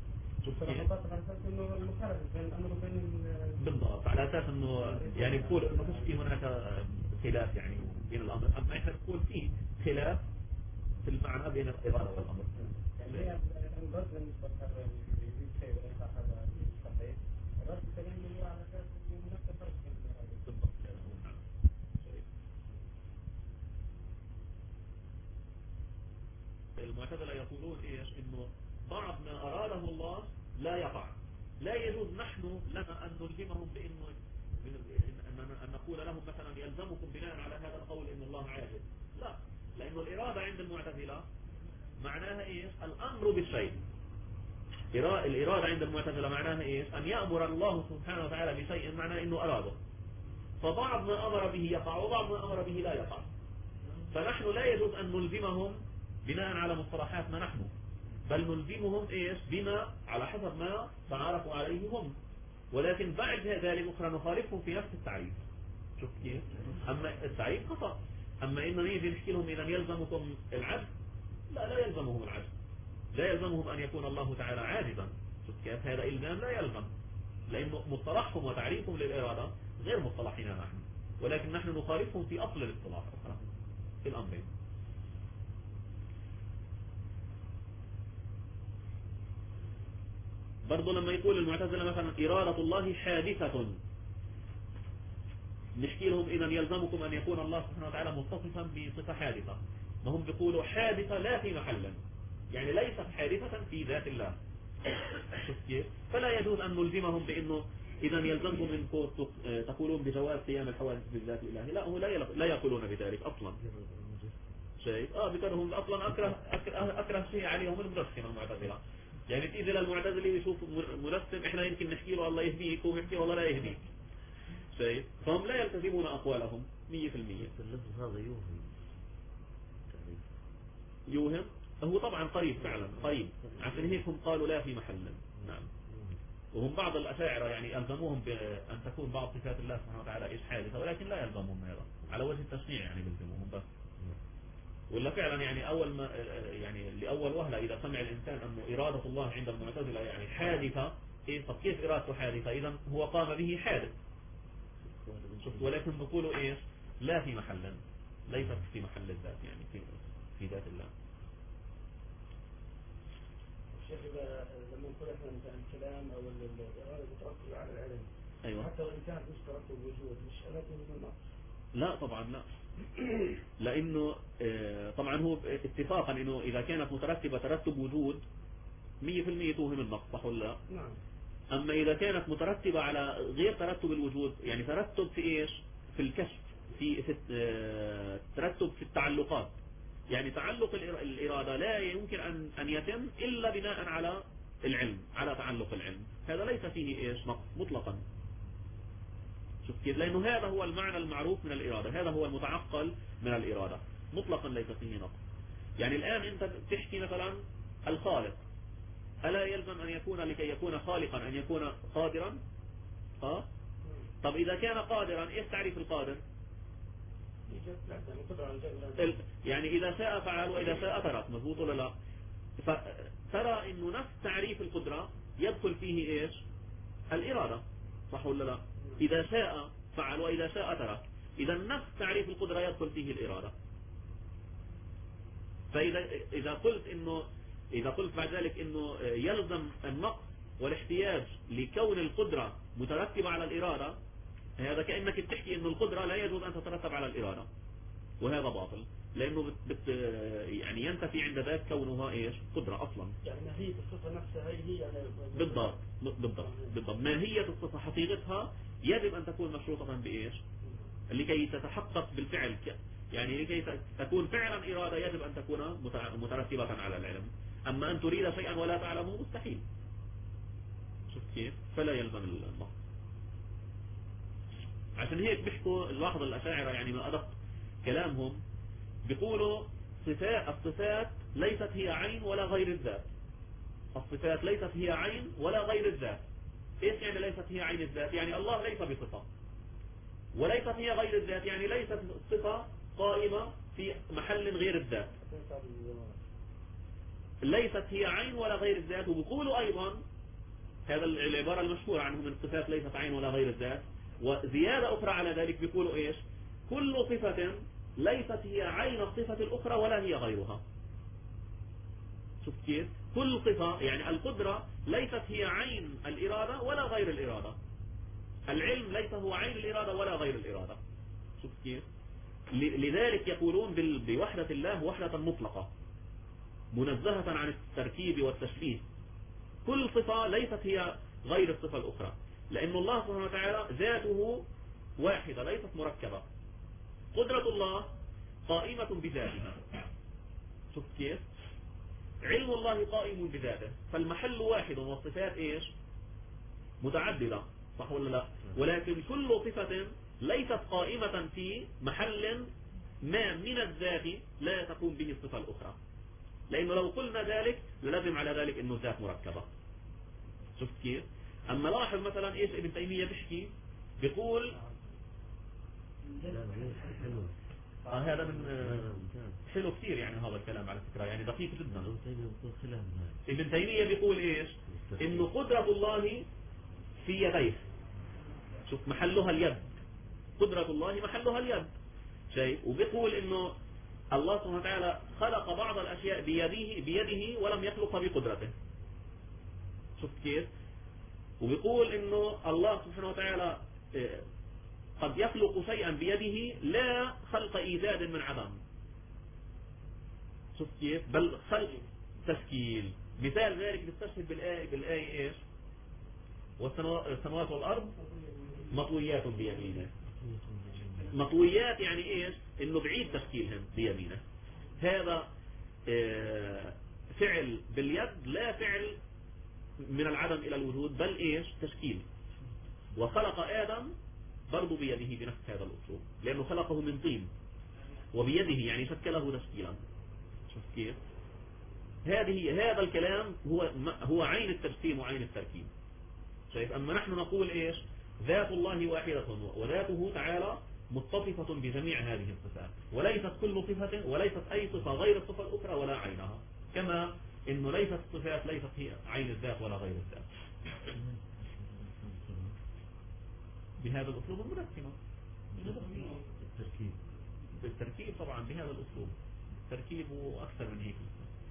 بالضبط، على اساس انه يعني بقول انه مش في هناك خلاف يعني بين الامر، اما احنا بنقول فيه خلاف في المعنى بين الإرادة والأمر. يعني هي الرد بالنسبة يزيد شيء وينفع هذا صحيح. الرد الكريم اللي هو على أساس إنه هناك فرق بين الإرادة. بالضبط. المعتزلة يقولون إيش؟ إنه بعض ما أراده الله لا يقع، لا يجوز نحن لنا أن نلزمهم بإنه أن نقول لهم مثلا يلزمكم بناء على هذا القول إن الله عاجز. لا، لأنه الإرادة عند المعتزلة معناها إيش؟ الأمر بالشيء. الإرادة عند المعتزلة معناها إيش؟ أن يأمر الله سبحانه وتعالى بشيء معناه إنه أراده، فبعض ما أمر به يقع وبعض ما أمر به لا يقع. فنحن لا يجوز أن نلزمهم بناء على مصطلحاتنا نحن، بل نلزمهم إيش؟ بما على حسب ما تعارفوا عليه هم، ولكن بعد ذلك أخرى نخالفهم في نفس التعريف. شوف كيف؟ أما التعريف خطأ. أما إنه نيجي نحكي لهم إذا يلزمكم العجز، لا يلزمهم العجز، لا يلزمهم أن يكون الله تعالى عاجزا. شوف كيف؟ هذا إلزام لا يلزم، لأنه مصطلحهم وتعريفهم للإرادة غير مصطلحنا نحن، ولكن نحن نخالفهم في أصل الاصطلاح في الأمرين. برضو لما يقول المعتزلة مثلا إرادة الله حادثة، نحكي لهم إذا يلزمكم أن يكون الله سبحانه وتعالى متصفا بصفة حادثة، ما هم بيقولوا حادثة لا في محل، يعني ليست حادثة في ذات الله. شوف كيف؟ فلا يجوز أن نلزمهم بأنه إذا يلزمكم أن تقولون بجواز قيام الحوادث بالذات الإلهي. لا، هو لا يقولون بذلك أصلا. شايف؟ بكرهم أصلا أكره شيء عليهم المجسمة المعتزلة. يعني تيجي للمعتزلة يشوف مجسم، إحنا يمكن نحكي له الله يهديك ويحكي والله لا يهديك. شايف؟ فهم لا يلتزمون أقوالهم 100%. اللفظ هذا يوهم هو طبعا قريب، فعلا قريب، عشان هيك هم قالوا لا في محل. نعم. وهم بعض الأشاعرة يعني ألزموهم بأن تكون بعض صفات الله سبحانه وتعالى إيش حادثة، ولكن لا يلزمهم هذا على وجه التشنيع، يعني يلزموهم بس. ولا فعلا يعني أول ما يعني لأول وهلة إذا سمع الإنسان أنه إرادة الله عند المعتزلة يعني حادثة، طب كيف إرادته حادثة؟ إذا هو قام به حادث. ولكن بقولوا إيش؟ لا في محل، ليست في محل الذات، يعني في ذات الله. الشيخ لما نقول احنا مثلا الكلام او الإرادة تترتب على العلم، أيوة. حتى وإن كانت مش ترتب وجود مش أماكن من النقص. لا طبعا لا. لأنه طبعا هو اتفاقا إنه إذا كانت مترتبة ترتب وجود 100% توهم النقص، صح ولا لا؟ نعم. أما إذا كانت مترتبة على غير ترتب الوجود، يعني ترتب في إيش؟ في الكشف، في ترتب في التعلقات، يعني تعلق الإرادة لا يمكن أن يتم إلا بناء على العلم، على تعلق العلم، هذا ليس فيه إيش؟ نقص مطلقا. شوف كيف؟ لأنه هذا هو المعنى المعروف من الإرادة، هذا هو المتعقل من الإرادة، مطلقا ليس فيه نقص. يعني الآن أنت تحكي مثلا الخالق، ألا يلزم أن يكون لكي يكون خالقا أن يكون قادرا؟ طب إذا كان قادرا إيش تعريف القادر؟ يعني إذا شاء فعل وإذا شاء ترك، مضبوط ولا لا؟ فترى إنه نفس تعريف القدرة يدخل فيه إيش؟ الإرادة، صح ولا لا؟ إذا شاء فعل وإذا شاء ترك، إذا نفس تعريف القدرة يدخل فيه الإرادة. إذا قلت بعد ذلك إنه يلزم النقص والاحتياج لكون القدرة مترتبة على الإرادة، هذا كأنك بتحكي إنه القدرة لا يجوز أن تترتب على الإرادة، وهذا باطل، لأنه يعني ينتفي عند ذلك كونها إيش؟ قدرة أصلا. يعني ماهية الصفة نفسها هي بالضبط ماهية الصفة حقيقتها يجب أن تكون مشروطة بإيش؟ لكي تتحقق بالفعل، يعني لكي تكون فعلا إرادة يجب أن تكون مترتبة على العلم. أما أن تريد شيئا ولا تعلمه مستحيل. شفت كيف؟ فلا يلزم النقص. عشان هيك بيحكوا الواحد الأشاعرة يعني ما أدق كلامهم، بيقولوا الصفات ليست هي عين ولا غير الذات. الصفات ليست هي عين ولا غير الذات. ايش يعني ليست هي عين الذات؟ يعني الله ليس بصفة، وليست هي غير الذات يعني ليست صفة قائمة في محل غير الذات. ليست هي عين ولا غير الذات. وبيقولوا أيضا هذا العبارة المشهورة عنهم، الصفات ليست عين ولا غير الذات، وزيادة أخرى على ذلك بيقولوا إيش؟ كل صفة ليست هي عين الصفة الأخرى ولا هي غيرها. كيف؟ كل صفة يعني القدرة ليست هي عين الإرادة ولا غير الإرادة، العلم ليس هو عين الإرادة ولا غير الإرادة. شوف كيف؟ لذلك يقولون بوحدة الله وحدة مطلقة منزهة عن التركيب والتشبيه. كل صفة ليست هي غير الصفة الأخرى، لأن الله سبحانه وتعالى ذاته واحدة ليست مركبة. قدرة الله قائمة بذاتها. شوف كيف؟ علم الله قائم بذاته، فالمحل واحد والصفات ايش؟ متعددة، صح ولا لا؟ ولكن كل صفة ليست قائمة في محل ما من الذات لا تقوم به الصفة الأخرى، لأنه لو قلنا ذلك للازم على ذلك أنه الذات مركبة. شفت كيف؟ أما لاحظ مثلا إيش ابن تيمية بيحكي، بيقول هذا من حلو كثير يعني هذا الكلام على فكرة، يعني دقيق جدا. ابن تيمية بيقول إيش؟ إنه قدرة الله في يديه، شوف محلها اليد، قدرة الله محلها اليد، شيء. وبيقول إنه الله سبحانه وتعالى خلق بعض الأشياء بيده ولم يخلق بقدرته. شفت كيف؟ وبيقول إنه الله سبحانه وتعالى قد يخلق شيئا بيده لا خلق إيجاد من عدم. شفت كيف؟ بل خلق تشكيل. مثال ذلك بيستشهد بالآية إيش؟ والسماوات والأرض مطويات بيمينه. مطويات يعني إيش؟ إنه بعيد تشكيلهم بيمينه. هذا فعل باليد، لا فعل من العدم إلى الوجود، بل إيش؟ تشكيل. وخلق آدم برضو بيده بنفس هذا الأسلوب، لأنه خلقه من طين وبيده يعني شكله تشكيلا. شوف كيف؟ هذا الكلام هو عين التجسيم وعين التركيب. شايف؟ أما نحن نقول إيش؟ ذات الله واحدة وذاته تعالى متصفة بجميع هذه الصفات، وليست كل صفة وليست أي صفة غير الصفة الأخرى ولا عينها، كما إنه ليست الصفات ليست هي عين الذات ولا غير الذات. بهذا الأسلوب المجسمة. بالتركيب طبعا بهذا الأسلوب، التركيب أكثر من هيك.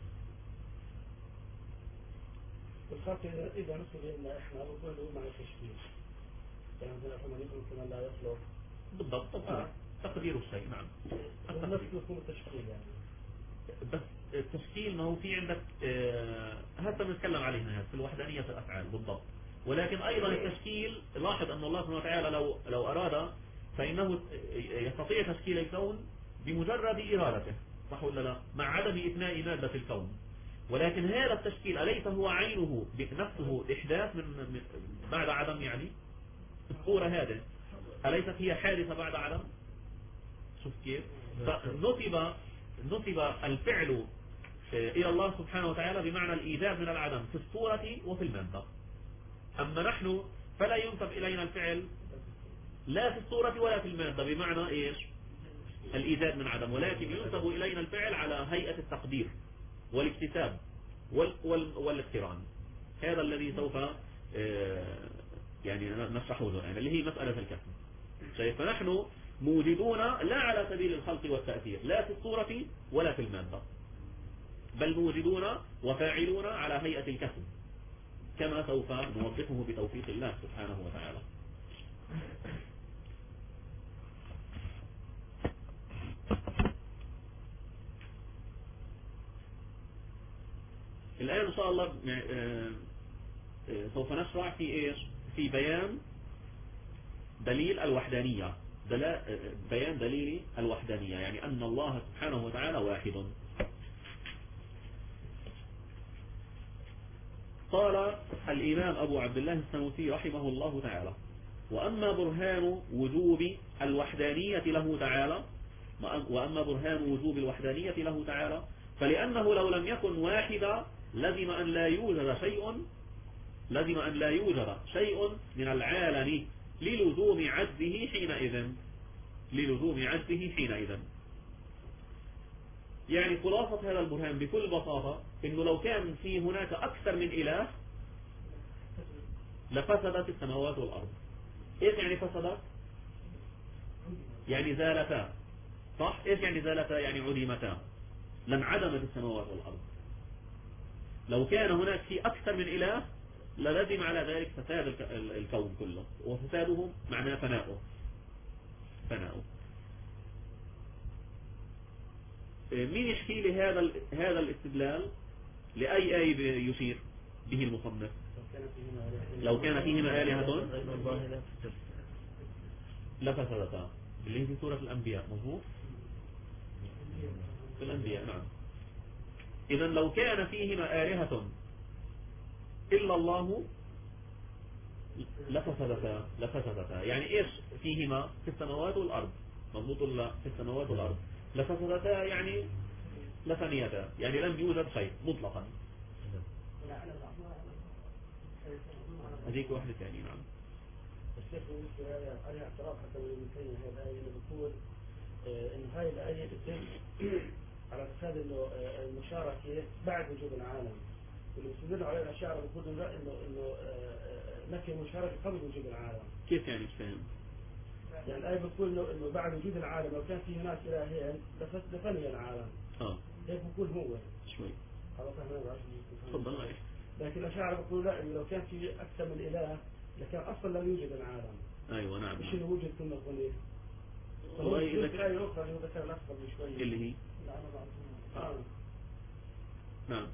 والخط إذا نصل إلى إحنا نقول له مع التشكيل، يعني كما يقول كما لا يخلق بالضبط. تقدير الشيء. نعم. النفس يكون التشكيل يعني. بس التشكيل ما هو في عندك هذا بنتكلم عليها في الوحدانية في الأفعال بالضبط. ولكن أيضا التشكيل، لاحظ أن الله سبحانه وتعالى لو أراد فإنه يستطيع تشكيل الكون بمجرد إرادته، صح ولا لا؟ مع عدم إثناء مادة الكون. ولكن هذا التشكيل أليس هو عينه بنفسه إحداث من بعد عدم؟ يعني الصورة هذه أليست هي حادثة بعد عدم؟ شوف كيف؟ فنسب الفعل إلى الله سبحانه وتعالى بمعنى الإيجاد من العدم في الصورة وفي المادة. أما نحن فلا ينسب إلينا الفعل لا في الصورة ولا في المادة بمعنى إيش؟ الإيجاد من عدم، ولكن ينسب إلينا الفعل على هيئة التقدير والاكتساب والاقتران. هذا الذي سوف يعني نشرحه الآن، اللي هي مسألة الكسب. شايف؟ فنحن موجودون لا على سبيل الخلق والتأثير لا في الصورة ولا في المادة، بل موجودون وفاعلون على هيئة الكسب، كما سوف نوضحه بتوفيق الله سبحانه وتعالى. الآن إن شاء الله سوف نشرع في إيش؟ في بيان دليل الوحدانية، بيان دليل الوحدانية، يعني أن الله سبحانه وتعالى واحد. قال الإمام أبو عبد الله السنوسي رحمه الله تعالى: وأما برهان وجوب الوحدانية له تعالى فلأنه لو لم يكن واحدا لزم أن لا يوجد شيء من العالم للزوم عجزه حينئذ. يعني خلاصة هذا البرهان بكل بساطة إنه لو كان في هناك أكثر من إله لفسدت السماوات والأرض. إيش يعني فسدت؟ يعني زالتا، صح؟ إيش يعني زالتا؟ يعني عدمتا، لانعدمت السماوات والأرض. لو كان هناك في أكثر من إله للزم على ذلك فساد الكون كله، وفساده معناه فناؤه. مين يحكي لي هذا الاستدلال؟ لأي آية يشير به المصنف؟ لو كان فيهما آلهة لفسدتا، اللي هي في سورة الأنبياء. مظبوط، في الأنبياء. نعم. إذا لو كان فيهما آلهة إلا الله لفسدتا. يعني إيش فيهما؟ في السماوات والأرض. مظبوط ولا؟ في السماوات والأرض. لفسدتا يعني لفنيتا، يعني لم يوجد شيء مطلقا. هذيك واحدة ثانية. نعم. الشيخ بالنسبة لها اعتراف حتى من ابن تيمية هذه الآية اللي بتقول إن هاي الآية بتدل على فساد إنه المشاركة بعد وجود العالم، واللي بيستدلوا عليه الأشاعرة بيقولوا لا إنه نفي المشاركة قبل وجود العالم. كيف يعني؟ مش فاهم. يعني الآية بتقول إنه بعد وجود العالم لو كان في هناك إلهين لفني العالم. هيك بقول هو شوي. خلاص احنا تفضل. لكن الأشاعرة بيقولوا لا، إنه لو كان في أكثر من إله لكان أصلا لا يوجد العالم. أيوة. نعم. مش اللي وجد كنا قليل. والله إذا كان يوقع اللي هو ذكر الأكثر بشوي اللي هي نعم.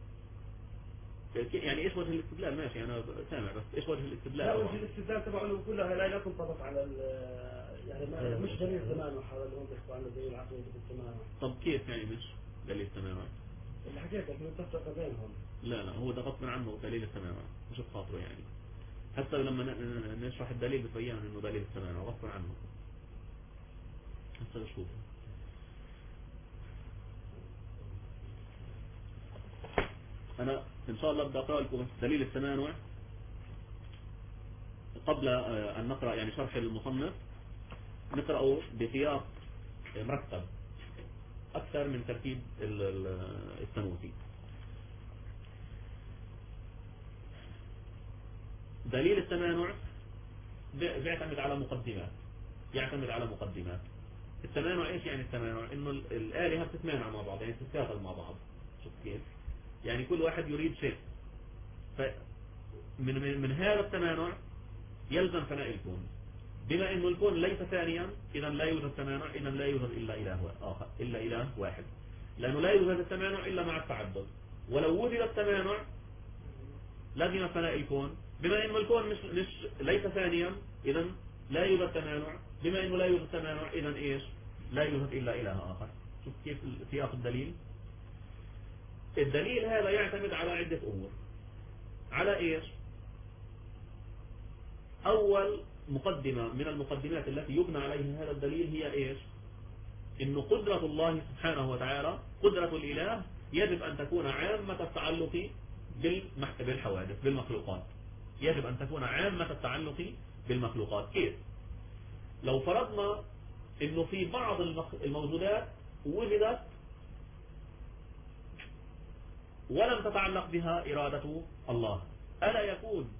يعني ايش وجه الاستدلال؟ ماشي انا سامع، بس ايش وجه الاستدلال؟ لا، وجه الاستدلال تبعه كلها لا تنطبق على يعني مش دليل تمامع، هذا اللي هم بيحكوا عنه دليل عقلي بالتمامع. طب كيف يعني مش دليل تمامع؟ اللي حكيت لك من تفرق بينهم. لا هو ده غصب عنه دليل التمامع، مش بخاطره يعني. حتى لما نشرح الدليل بتبين انه دليل التمامع غصب عنه. هسه نشوف. أنا إن شاء الله بدي أقرأ لكم دليل التمانع قبل أن نقرأ يعني شرح المصنف، نقرأه بسياق مرتب أكثر من ترتيب السنوسي. دليل التمانع بيعتمد على مقدمات. التمانع إيش يعني التمانع؟ إنه الآلهة بتتمانع مع بعض، يعني تتكاثر مع بعض. شوف كيف؟ يعني كل واحد يريد شيء، من هذا التمانع يلزم فناء الكون. بما أن الكون ليس ثانيا إذا لا يوجد تمانع، إذا لا يوجد إلا إله آخر، إلا إله واحد، لأنه لا يوجد التمانع إلا مع التعدد. ولو وجد التمانع لازم فناء الكون. بما أن الكون ليس ثانيا إذا لا يوجد تمانع. بما أنه لا يوجد تمانع إذا إيش؟ لا يوجد إلا إله آخر. شوف كيف سياق الدليل. الدليل هذا يعتمد على عدة أمور. على إيش؟ أول مقدمة من المقدمات التي يبنى عليها هذا الدليل هي إيش؟ إنه قدرة الله سبحانه وتعالى، قدرة الإله يجب أن تكون عامة التعلق بالحوادث، بالمخلوقات. يجب أن تكون عامة التعلق بالمخلوقات. كيف؟ لو فرضنا إنه في بعض الموجودات وجدت ولم تتعلق بها إرادة الله، ألا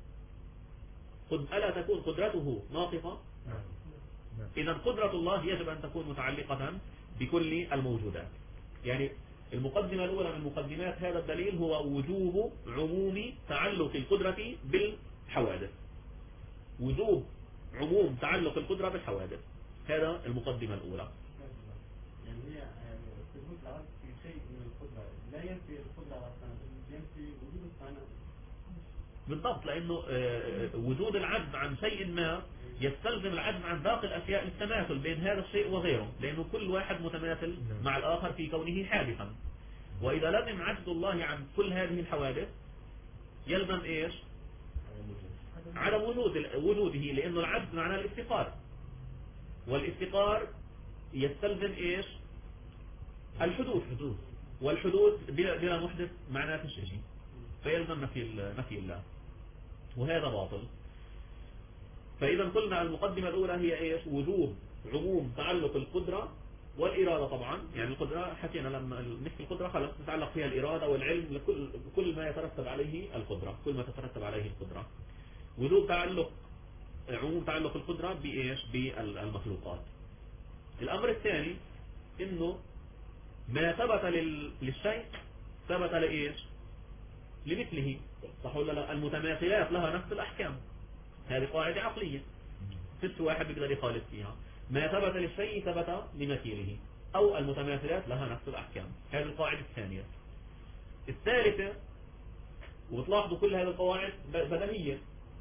تكون قدرته ناقصة؟ إذا قدرة الله يجب أن تكون متعلقة بكل الموجودات. يعني المقدمة الأولى من مقدمات هذا الدليل هو وجوب عموم تعلق القدرة بالحوادث. وجوب عموم تعلق القدرة بالحوادث، هذا المقدمة الأولى. يعني هي ثبوت العدد في شيء من القدرة لا ينفي القدرة أصلا، ينفي وجود الصانع. بالضبط، لأنه وجود العجز عن شيء ما يستلزم العجز عن باقي الأشياء للتماثل بين هذا الشيء وغيره، لأنه كل واحد متماثل مع الآخر في كونه حادثا. وإذا لزم عجز الله عن كل هذه الحوادث يلزم إيش؟ عدم وجوده، لأنه العجز معناه الافتقار، والافتقار يستلزم إيش؟ الحدوث، والحدوث بلا محدث معناه فيش شيء، فيلزم نفي الله، وهذا باطل. فإذا قلنا المقدمة الأولى هي إيش؟ وجوب عموم تعلق القدرة والإرادة. طبعا يعني القدرة حكينا لما نحكي القدرة خلاص تتعلق فيها الإرادة والعلم، كل ما يترتب عليه القدرة، كل ما تترتب عليه القدرة. وجوب عموم تعلق القدرة بإيش؟ بالمخلوقات. الأمر الثاني إنه ما ثبت للشيء ثبت لإيش؟ لمثله، صح ولا لا؟ المتماثلات لها نفس الأحكام، هذه قاعدة عقلية فيش واحد بيقدر يخالف فيها. ما ثبت للشيء ثبت لمثيله، أو المتماثلات لها نفس الأحكام. هذه القاعدة الثانية. الثالثة، وبتلاحظوا كل هذه القواعد بديهية.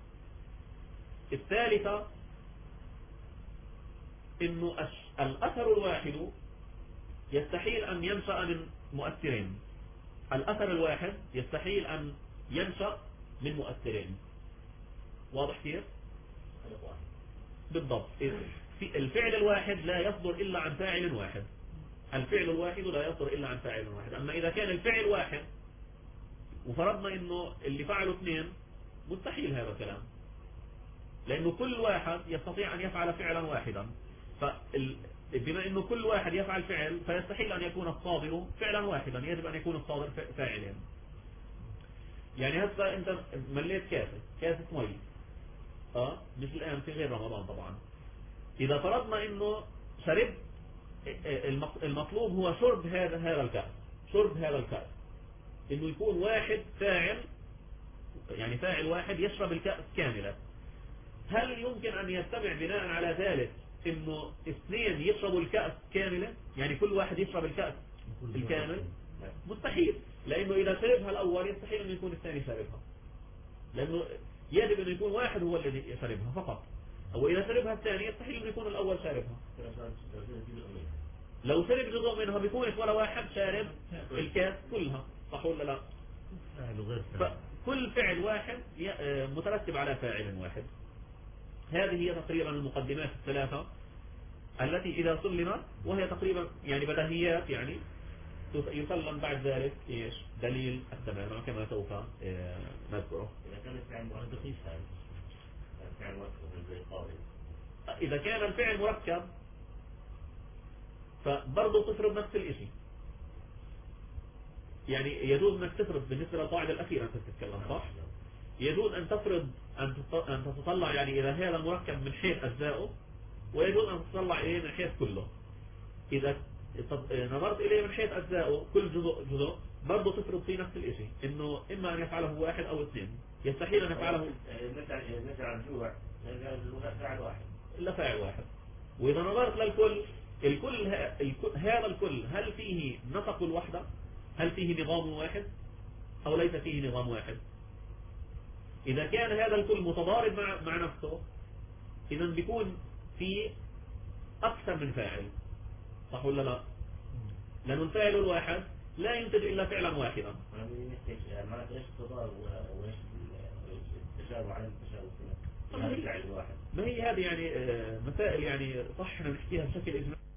الثالثة إنه الأثر الواحد يستحيل أن ينشأ من مؤثرين. الأثر الواحد يستحيل أن ينشأ من مؤثرين. واضح كيف؟ بالضبط. الفعل الواحد لا يصدر إلا عن فاعل واحد. الفعل الواحد لا يصدر إلا عن فاعل واحد. أما إذا كان الفعل واحد وفرضنا إنه اللي فعله اثنين، مستحيل هذا الكلام، لأنه كل واحد يستطيع أن يفعل فعلا واحدا. بما أنه كل واحد يفعل فعل، فيستحيل أن يكون الصادر فعلا واحدا، يجب أن يكون الصادر فاعلين. يعني هسه أنت مليت كاسة مي، مش الآن في غير رمضان طبعا. إذا فرضنا أنه شرب، المطلوب هو شرب هذا الكأس، شرب هذا الكأس، أنه يكون واحد فاعل، يعني فاعل واحد يشرب الكأس كاملة. هل يمكن أن يجتمع بناء على ذلك انه اثنين يشربوا الكأس كاملة؟ يعني كل واحد يشرب الكأس الكامل؟ مستحيل، لانه اذا شربها الاول يستحيل انه يكون الثاني شربها، لانه يجب انه يكون واحد هو الذي يشربها فقط، او اذا شربها الثاني يستحيل انه يكون الاول شاربها. لو شرب جزء منها بيكونش ولا واحد شارب الكأس كلها، صح ولا لا؟ فكل فعل واحد مترتب على فاعل واحد. هذه هي تقريبا المقدمات الثلاثة التي إذا سلمت، وهي تقريبا يعني بديهيات، يعني يسلم بعد ذلك إيش؟ دليل التمام كما سوف نذكره. إذا كان الفعل مركب فبرضه تفرض نفس الشيء. يعني يجوز أنك تفرض بالنسبة للقاعدة الأخيرة أنت تتكلم، صح؟ يجوز أن تفرض أن تتطلع يعني إذا هذا المركب من حيث أجزائه، ويجوز أن تتطلع إليه من حيث كله. إذا نظرت إليه من حيث أجزائه كل جزء برضه تفرض فيه نفس الشيء، إنه إما أن يفعله واحد أو اثنين، يستحيل أن يفعله نجعل الجوع فاعل واحد إلا فاعل واحد. وإذا نظرت للكل، هذا الكل هل فيه نطق الوحدة؟ هل فيه نظام واحد أو ليس فيه نظام واحد؟ إذا كان هذا الكل متضارب مع نفسه، إذا بيكون في أكثر من فاعل، صح ولا لا؟ لأن الفاعل الواحد لا ينتج إلا فعلا واحدا. ما إيش التضارب وإيش التشابه على التشابه؟ ما هي هذه يعني مسائل يعني صح نحكيها بشكل إجمالي.